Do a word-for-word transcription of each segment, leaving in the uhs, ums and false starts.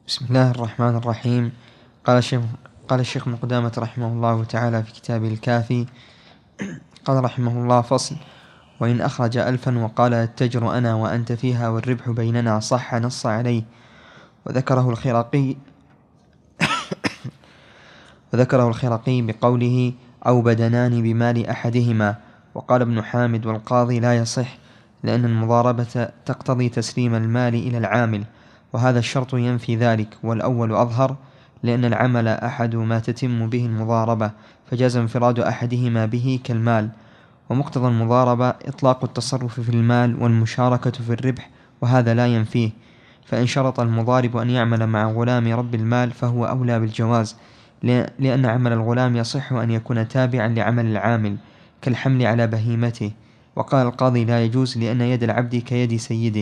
بسم الله الرحمن الرحيم. قال الشيخ قال الشيخ ابن قدامة رحمه الله تعالى في كتابه الكافي، قال رحمه الله: فصل: وإن أخرج ألفا وقال التجر أنا وأنت فيها والربح بيننا صح نص عليه. وذكره الخرقي وذكره الخرقي بقوله: أو بدنان بمال أحدهما. وقال ابن حامد والقاضي: لا يصح، لأن المضاربة تقتضي تسليم المال إلى العامل، وهذا الشرط ينفي ذلك، والأول أظهر، لأن العمل أحد ما تتم به المضاربة، فجاز انفراد أحدهما به كالمال. ومقتضى المضاربة إطلاق التصرف في المال والمشاركة في الربح، وهذا لا ينفيه. فإن شرط المضارب أن يعمل مع غلام رب المال فهو أولى بالجواز، لأن عمل الغلام يصح أن يكون تابعا لعمل العامل كالحمل على بهيمته. وقال القاضي: لا يجوز، لأن يد العبد كيد سيده.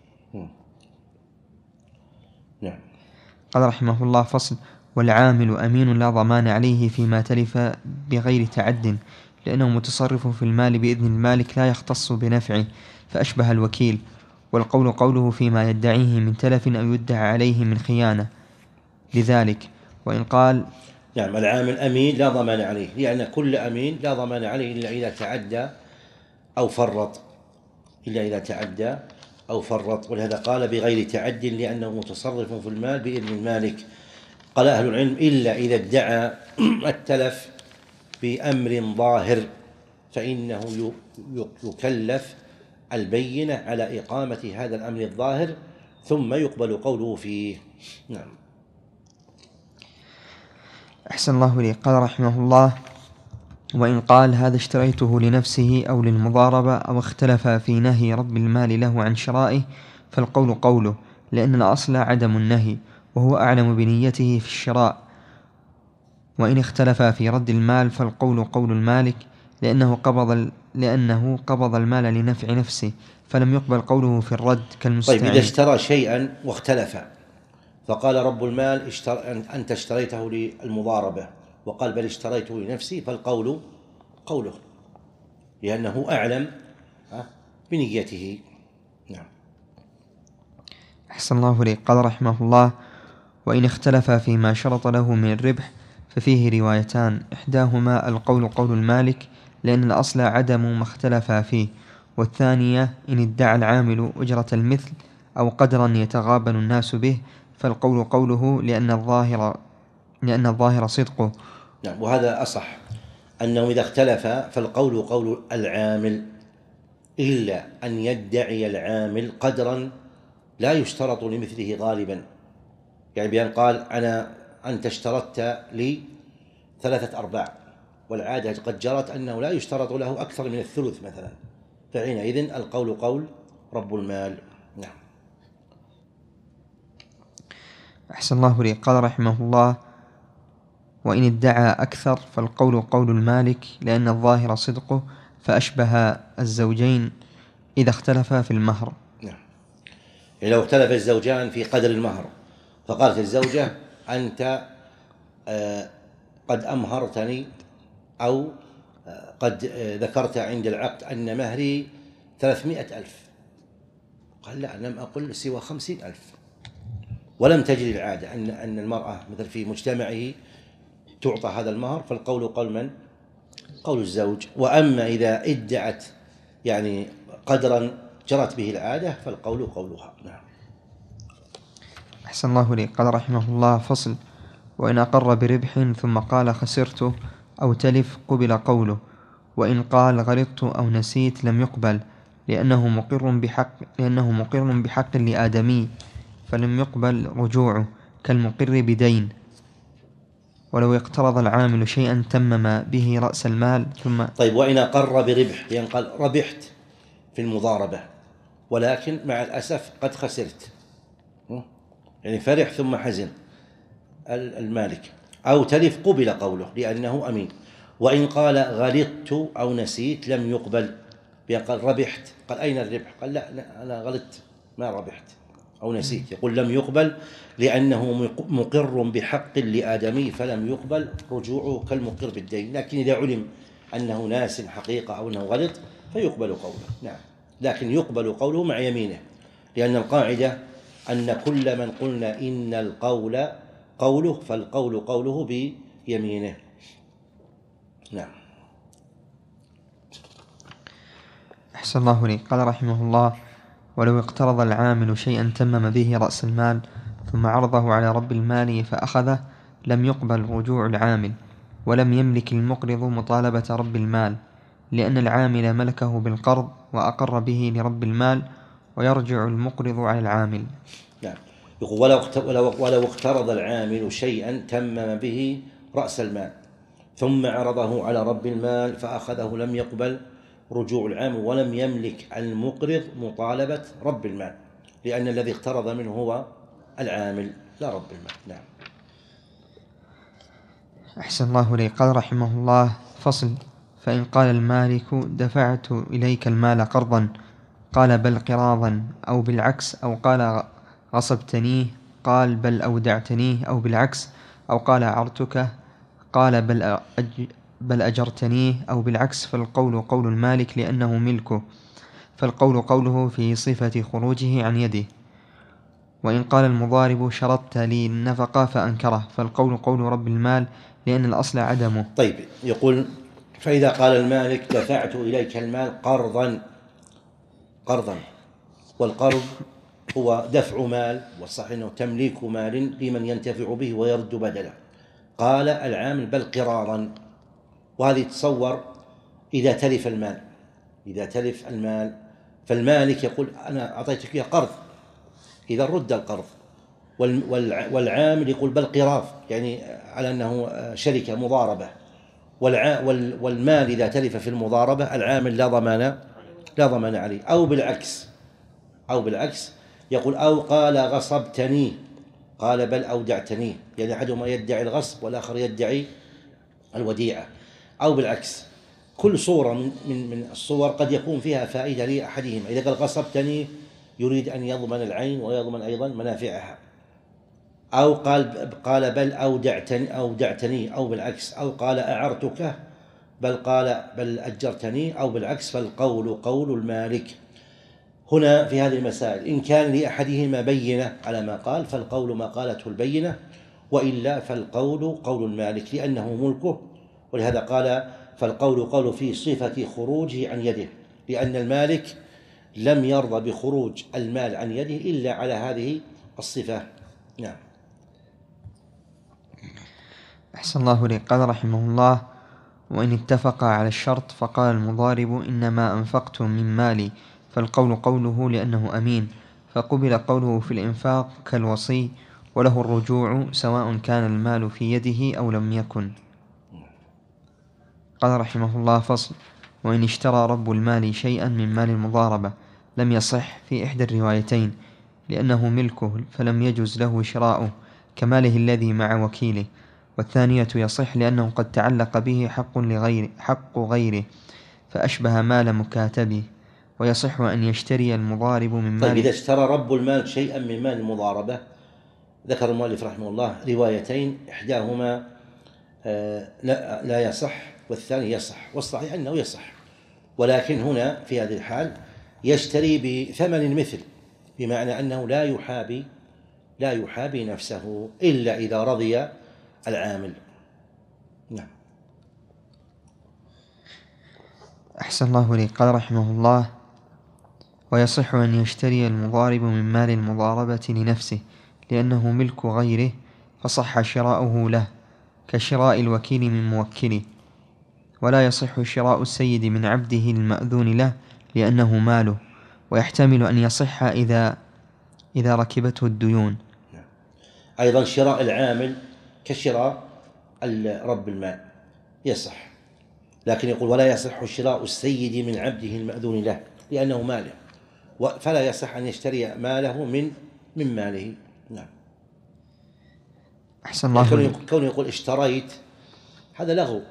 نعم. قال رحمه الله: فصل: والعامل أمين لا ضمان عليه فيما تلف بغير تعد، لأنه متصرف في المال بإذن المالك لا يختص بنفعه، فأشبه الوكيل. والقول قوله فيما يدعيه من تلف أو يدعى عليه من خيانة لذلك. وإن قال: نعم، العامل أمين لا ضمان عليه، لأن كل أمين لا ضمان عليه إلا إذا تعدى أو فرط إلا إذا تعدى أو فرط ولهذا قال بغير تعد، لأنه متصرف في المال بإذن المالك. قال أهل العلم: إلا إذا ادعى التلف بأمر ظاهر فإنه يكلف البينة على إقامة هذا الأمر الظاهر، ثم يقبل قوله فيه. نعم. أحسن الله لي. قال رحمه الله: وإن قال هذا اشتريته لنفسه أو للمضاربة، أو اختلف في نهي رب المال له عن شرائه، فالقول قوله، لأن الأصل عدم النهي، وهو أعلم بنيته في الشراء. وإن اختلف في رد المال فالقول قول المالك، لأنه قبض, لأنه قبض المال لنفع نفسه، فلم يقبل قوله في الرد كالمستعين. طيب، إذا اشترى شيئا واختلف، فقال رب المال: اشتر... أنت اشتريته للمضاربة، وقال: بل اشتريته لنفسي، فالقول قوله، لأنه أعلم بنيته. نعم. أحسن الله لي. قال رحمه الله: وإن اختلف فيما شرط له من الربح ففيه روايتان، إحداهما القول قول المالك، لأن الأصل عدم ما اختلف فيه، والثانية إن ادعى العامل أجرة المثل أو قدرا يتغابن الناس به، فالقول قوله، لأن الظاهر لأن الظاهر صدقه. نعم، وهذا أصح، أنه إذا اختلف فالقول قول العامل، إلا أن يدعي العامل قدرا لا يشترط لمثله غالبا. يعني بأن قال: أنا أنت اشترطت لي ثلاثة أرباع، والعادة قد جرت أنه لا يشترط له أكثر من الثلث مثلا، فحينئذ القول قول رب المال. نعم. أحسن الله لي. قال رحمه الله: وإن ادعى أكثر فالقول قول المالك، لأن الظاهر صدقه، فأشبه الزوجين إذا اختلفا في المهر. نعم. يعني لو اختلف الزوجان في قدر المهر، فقالت الزوجة: أنت آه قد أمهرتني، أو آه قد آه ذكرت عند العقد أن مهري ثلاثمائة ألف. قال: لا، لم أقل سوى خمسين ألف. ولم تجري العادة أن أن المرأة مثل في مجتمعه تعطى هذا المهر، فالقول قول من؟ قول الزوج. وأما إذا ادعت يعني قدرا جرت به العادة فالقول قولها. نعم. أحسن الله لي. قال رحمه الله: فصل: وإن أقر بربح ثم قال خسرته أو تلف قبل قوله، وإن قال غلطت أو نسيت لم يقبل، لأنه مقر بحق لأنه مقر بحق لآدمي، فلم يقبل رجوعه كالمقر بدين. ولو اقترض العامل شيئا تمم به رأس المال ثم. طيب، وإن أقر بربح، يعني قال: ربحت في المضاربة، ولكن مع الأسف قد خسرت، يعني فرح ثم حزن المالك. أو تلف قبل قوله لأنه أمين. وإن قال غلطت أو نسيت لم يقبل، بأن قال ربحت، قال: أين الربح؟ قال: لا, لا أنا غلطت ما ربحت أو نسيت، يقول لم يقبل، لأنه مقر بحق لآدمي، فلم يقبل رجوعه كالمقر بالدين. لكن إذا علم أنه ناس حقيقة أو أنه غلط فيقبل قوله. نعم. لكن يقبل قوله مع يمينه، لأن القاعدة أن كل من قلنا إن القول قوله فالقول قوله بيمينه. نعم. أحسن الله لي. قال رحمه الله: ولو اقترض العامل شيئا تمم به رأس المال ثم عرضه على رب المال فأخذه لم يقبل رجوع العامل، ولم يملك المقرض مطالبة رب المال، لأن العامل ملكه بالقرض وأقر به لرب المال، ويرجع المقرض على العامل. نعم. يقول ولو ولو ولو اقترض العامل شيئا تمم به رأس المال ثم عرضه على رب المال فأخذه لم يقبل رجوع العامل، ولم يملك المقرض مطالبة رب المال، لأن الذي اقترض منه هو العامل لا رب المال. نعم. أحسن الله لي. قال رحمه الله: فصل: فإن قال المالك دفعت إليك المال قرضا، قال بل قراضا، أو بالعكس، أو قال غصبتنيه، قال بل أودعتنيه، أو بالعكس، أو قال أعرتك، قال بل أج بل أجرتنيه، أو بالعكس، فالقول قول المالك لأنه ملكه، فالقول قوله في صفة خروجه عن يده. وإن قال المضارب شرطت لي النفقة فأنكره، فالقول قول رب المال لأن الأصل عدمه. طيب، يقول: فإذا قال المالك دفعت إليك المال قرضا، قرضا، والقرض هو دفع مال، والصحيح أنه تمليك مال لمن ينتفع به ويرد بدله. قال العامل بل قراضا، وهذه تصور إذا تلف المال، إذا تلف المال فالمالك يقول أنا أعطيتك إياه قرض، إذا رد القرض، والعامل يقول بل قراض، يعني على أنه شركة مضاربة، والمال إذا تلف في المضاربة العامل لا ضمان لا ضمان عليه. أو بالعكس، أو بالعكس يقول: أو قال غصبتني، قال بل أودعتني، يعني أحدهما يدعي الغصب والآخر يدعي الوديعة. أو بالعكس، كل صورة من من الصور قد يكون فيها فائدة لأحدهما. إذا قال غصبتني يريد أن يضمن العين ويضمن أيضا منافعها. أو قال قال بل أودعتني أودعتني أو بالعكس، أو قال أعرتك، بل قال بل أجرتني، أو بالعكس، فالقول قول المالك. هنا في هذه المسائل إن كان لأحدهما بينة على ما قال فالقول ما قالته البينة، وإلا فالقول قول المالك لأنه ملكه. ولهذا قال: فالقول قول في صفة خروجه عن يده، لأن المالك لم يرضى بخروج المال عن يده إلا على هذه الصفة. نعم. أحسن الله لي. قال رحمه الله: وإن اتفقا على الشرط فقال المضارب إنما أنفقت من مالي، فالقول قوله لأنه أمين، فقبل قوله في الإنفاق كالوصي، وله الرجوع سواء كان المال في يده أو لم يكن. قال رحمه الله: فصل: وإن اشترى رب المال شيئا من مال المضاربة لم يصح في إحدى الروايتين، لأنه ملكه فلم يجوز له شراؤه كماله الذي مع وكيله، والثانية يصح لأنه قد تعلق به حق لغير حق غيره فأشبه مال مكاتبه، ويصح أن يشتري المضارب من مال. طيب، إذا اشترى رب المال شيئا من مال المضاربة، ذكر المؤلف رحمه الله روايتين، إحداهما لا, لا يصح والثاني يصح، والصحيح أنه يصح، ولكن هنا في هذه الحال يشتري بثمن المثل، بمعنى أنه لا يحابي لا يحابي نفسه إلا إذا رضي العامل. نعم. أحسن الله لي. قال رحمه الله: ويصح أن يشتري المضارب من مال المضاربة لنفسه لأنه ملك غيره فصح شراؤه له كشراء الوكيل من موكله، ولا يصح شراء السيد من عبده المأذون له لأنه ماله، ويحتمل أن يصح إذا إذا ركبته الديون. أيضا شراء العامل كشراء رب المال يصح، لكن يقول: ولا يصح شراء السيد من عبده المأذون له لأنه ماله، فلا يصح أن يشتري ماله من من ماله. نعم. أحسن الله. يعني كونه يقول اشتريت، هذا لغو.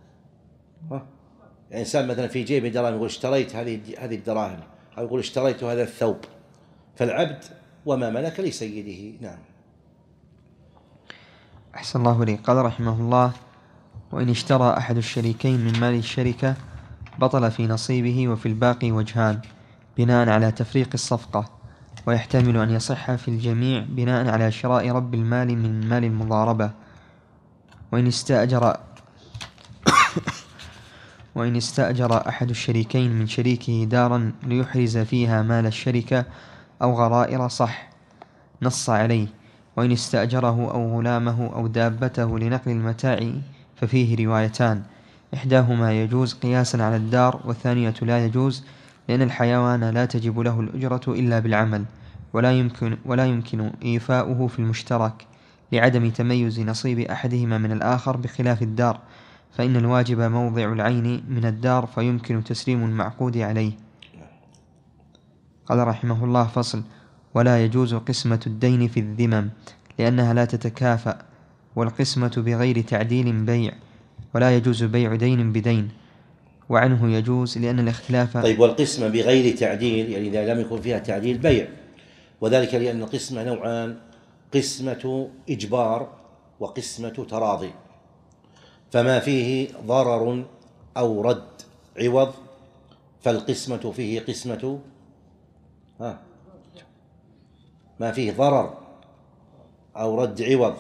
يعني إنسان مثلا في جيبه دراهم يقول اشتريت هذه هذه الدراهم، أو يقول اشتريت هذا الثوب، فالعبد وما ملك لسيده. نعم. أحسن الله لي. قال رحمه الله: وإن اشترى أحد الشريكين من مال الشركة بطل في نصيبه وفي الباقي وجهان بناء على تفريق الصفقة، ويحتمل أن يصح في الجميع بناء على شراء رب المال من مال المضاربة. وإن استأجر وإن استأجر أحد الشريكين من شريكه دارا ليحرز فيها مال الشركة أو غرائر صح، نص عليه. وإن استأجره أو غلامه أو دابته لنقل المتاع ففيه روايتان، إحداهما يجوز قياسا على الدار، والثانية لا يجوز، لأن الحيوان لا تجب له الأجرة إلا بالعمل، ولا يمكن, ولا يمكن إيفاؤه في المشترك لعدم تميز نصيب أحدهما من الآخر، بخلاف الدار، فإن الواجب موضع العين من الدار، فيمكن تسليم المعقود عليه. قال رحمه الله: فصل: ولا يجوز قسمة الدين في الذمم، لأنها لا تتكافأ، والقسمة بغير تعديل بيع، ولا يجوز بيع دين بدين. وعنه يجوز لأن الاختلاف. طيب، والقسمة بغير تعديل يعني إذا لم يكن فيها تعديل بيع، وذلك لأن القسمة نوعان: قسمة إجبار وقسمة تراضي. فما فيه ضرر أو رد عوض فالقسمة فيه قسمة ها ما فيه ضرر أو رد عوض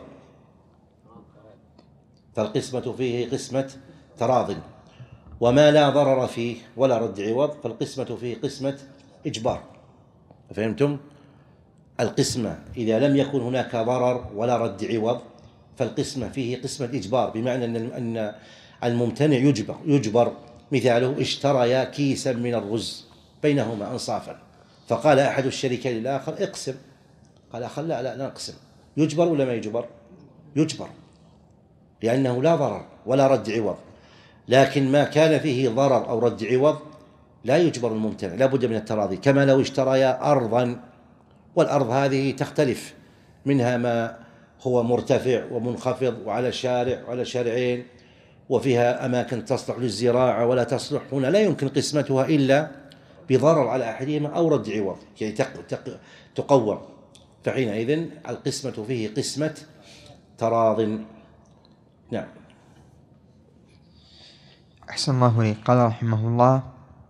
فالقسمة فيه قسمة تراض، وما لا ضرر فيه ولا رد عوض فالقسمة فيه قسمة إجبار. فهمتم؟ القسمة إذا لم يكن هناك ضرر ولا رد عوض فالقسمة فيه قسمة إجبار، بمعنى أن الممتنع يجبر, يجبر مثاله: اشتريا كيسا من الرز بينهما أنصافا، فقال أحد الشريكين للآخر: اقسم. قال آخر: لا لا لا نقسم. يجبر ولا ما يجبر؟ يجبر، لأنه لا ضرر ولا رد عوض. لكن ما كان فيه ضرر أو رد عوض لا يجبر الممتنع، لا بد من التراضي. كما لو اشتريا أرضا، والأرض هذه تختلف، منها ما هو مرتفع ومنخفض وعلى شارع وعلى شارعين، وفيها أماكن تصلح للزراعة ولا تصلح. هنا لا يمكن قسمتها إلا بضرر على أحدهما أو رد عوض كي تقوم، فحينئذ القسمة فيه قسمة تراض. نعم. أحسن الله إليك. قال رحمه الله: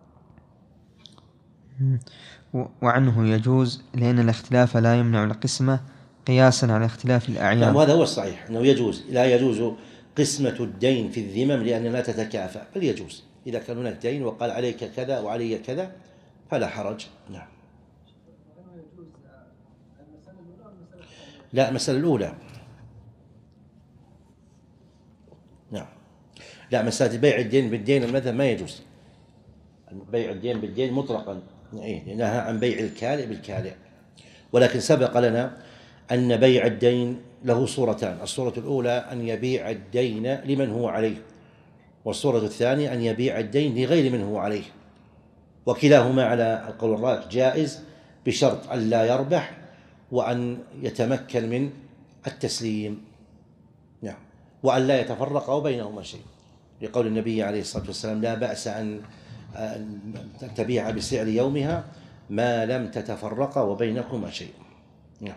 وعنه يجوز لأن الاختلاف لا يمنع القسمة قياسا على اختلاف الأعيان. نعم، وهذا هو الصحيح، أنه يجوز. لا يجوز قسمة الدين في الذمم لأن لا تتكافأ، بل يجوز إذا كان هناك دين وقال عليك كذا وعلي كذا فلا حرج. نعم. لا، المسألة الأولى. نعم. لا، مسألة بيع الدين بالدين المذهب ما يجوز. بيع الدين بالدين مطلقا نهى عن بيع الكالئ بالكالئ. ولكن سبق لنا أن بيع الدين له صورتان: الصورة الأولى أن يبيع الدين لمن هو عليه، والصورة الثانية أن يبيع الدين لغير من هو عليه، وكلاهما على القول الراجح جائز بشرط أن لا يربح وأن يتمكن من التسليم. نعم. وأن لا يتفرق بينهما شيء، لقول النبي عليه الصلاة والسلام: لا بأس أن تبيع بسعر يومها ما لم تتفرق وبينكما شيء. نعم.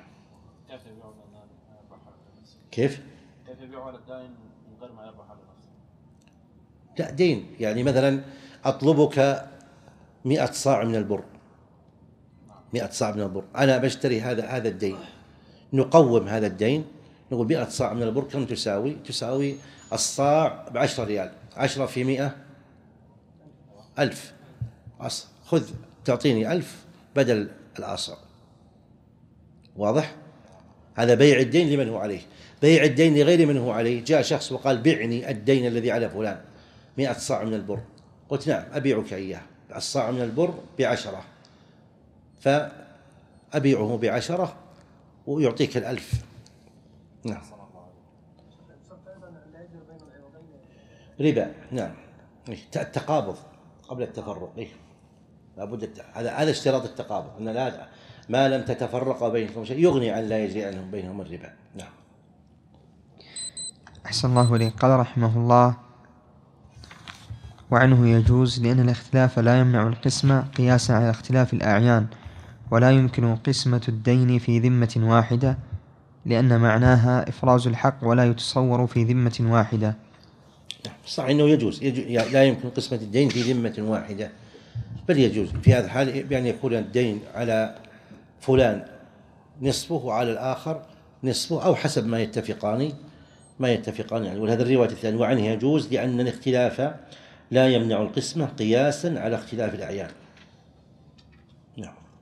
كيف؟ كيف يبيع على الدائن من غير ما يربح على نفسه؟ لا، دين يعني مثلا أطلبك مئة صاع من البر، مئة صاع من البر، أنا بشتري هذا هذا الدين، نقوم هذا الدين، نقول مئة صاع من البر كم تساوي؟ تساوي الصاع بعشرة ريال، عشرة في مئة ألف، خذ تعطيني ألف بدل الآصع. واضح؟ هذا بيع الدين لمن هو عليه. بيع الدين لغير من هو عليه: جاء شخص وقال: بعني الدين الذي على فلان مئة صاع من البر. قلت: نعم أبيعك إياه، الصاع من البر بعشرة، فأبيعه بعشرة ويعطيك الألف. نعم. ربا. نعم. التقابض قبل التفرق. إيه؟ لابد هذا هذا اشتراط التقابض، أن لا ما لم تتفرق بينكم شيء يغني عن لا يجري عنهم بينهم الربا. نعم. أحسن الله إليك. قال رحمه الله: وعنه يجوز لأن الاختلاف لا يمنع القسمة قياسا على اختلاف الأعيان، ولا يمكن قسمة الدين في ذمة واحدة، لأن معناها إفراز الحق ولا يتصور في ذمة واحدة. صح أنه يجوز, يجوز لا يمكن قسمة الدين في ذمة واحدة، بل يجوز في هذا الحال بأن يكون الدين على فلان نصفه وعلى الآخر نصفه، أو حسب ما يتفقان ما يتفقان يعني. ولهذا الرواية الثانية وعنه يجوز لأن الاختلاف لا يمنع القسمة قياسا على اختلاف الأعيان. نعم.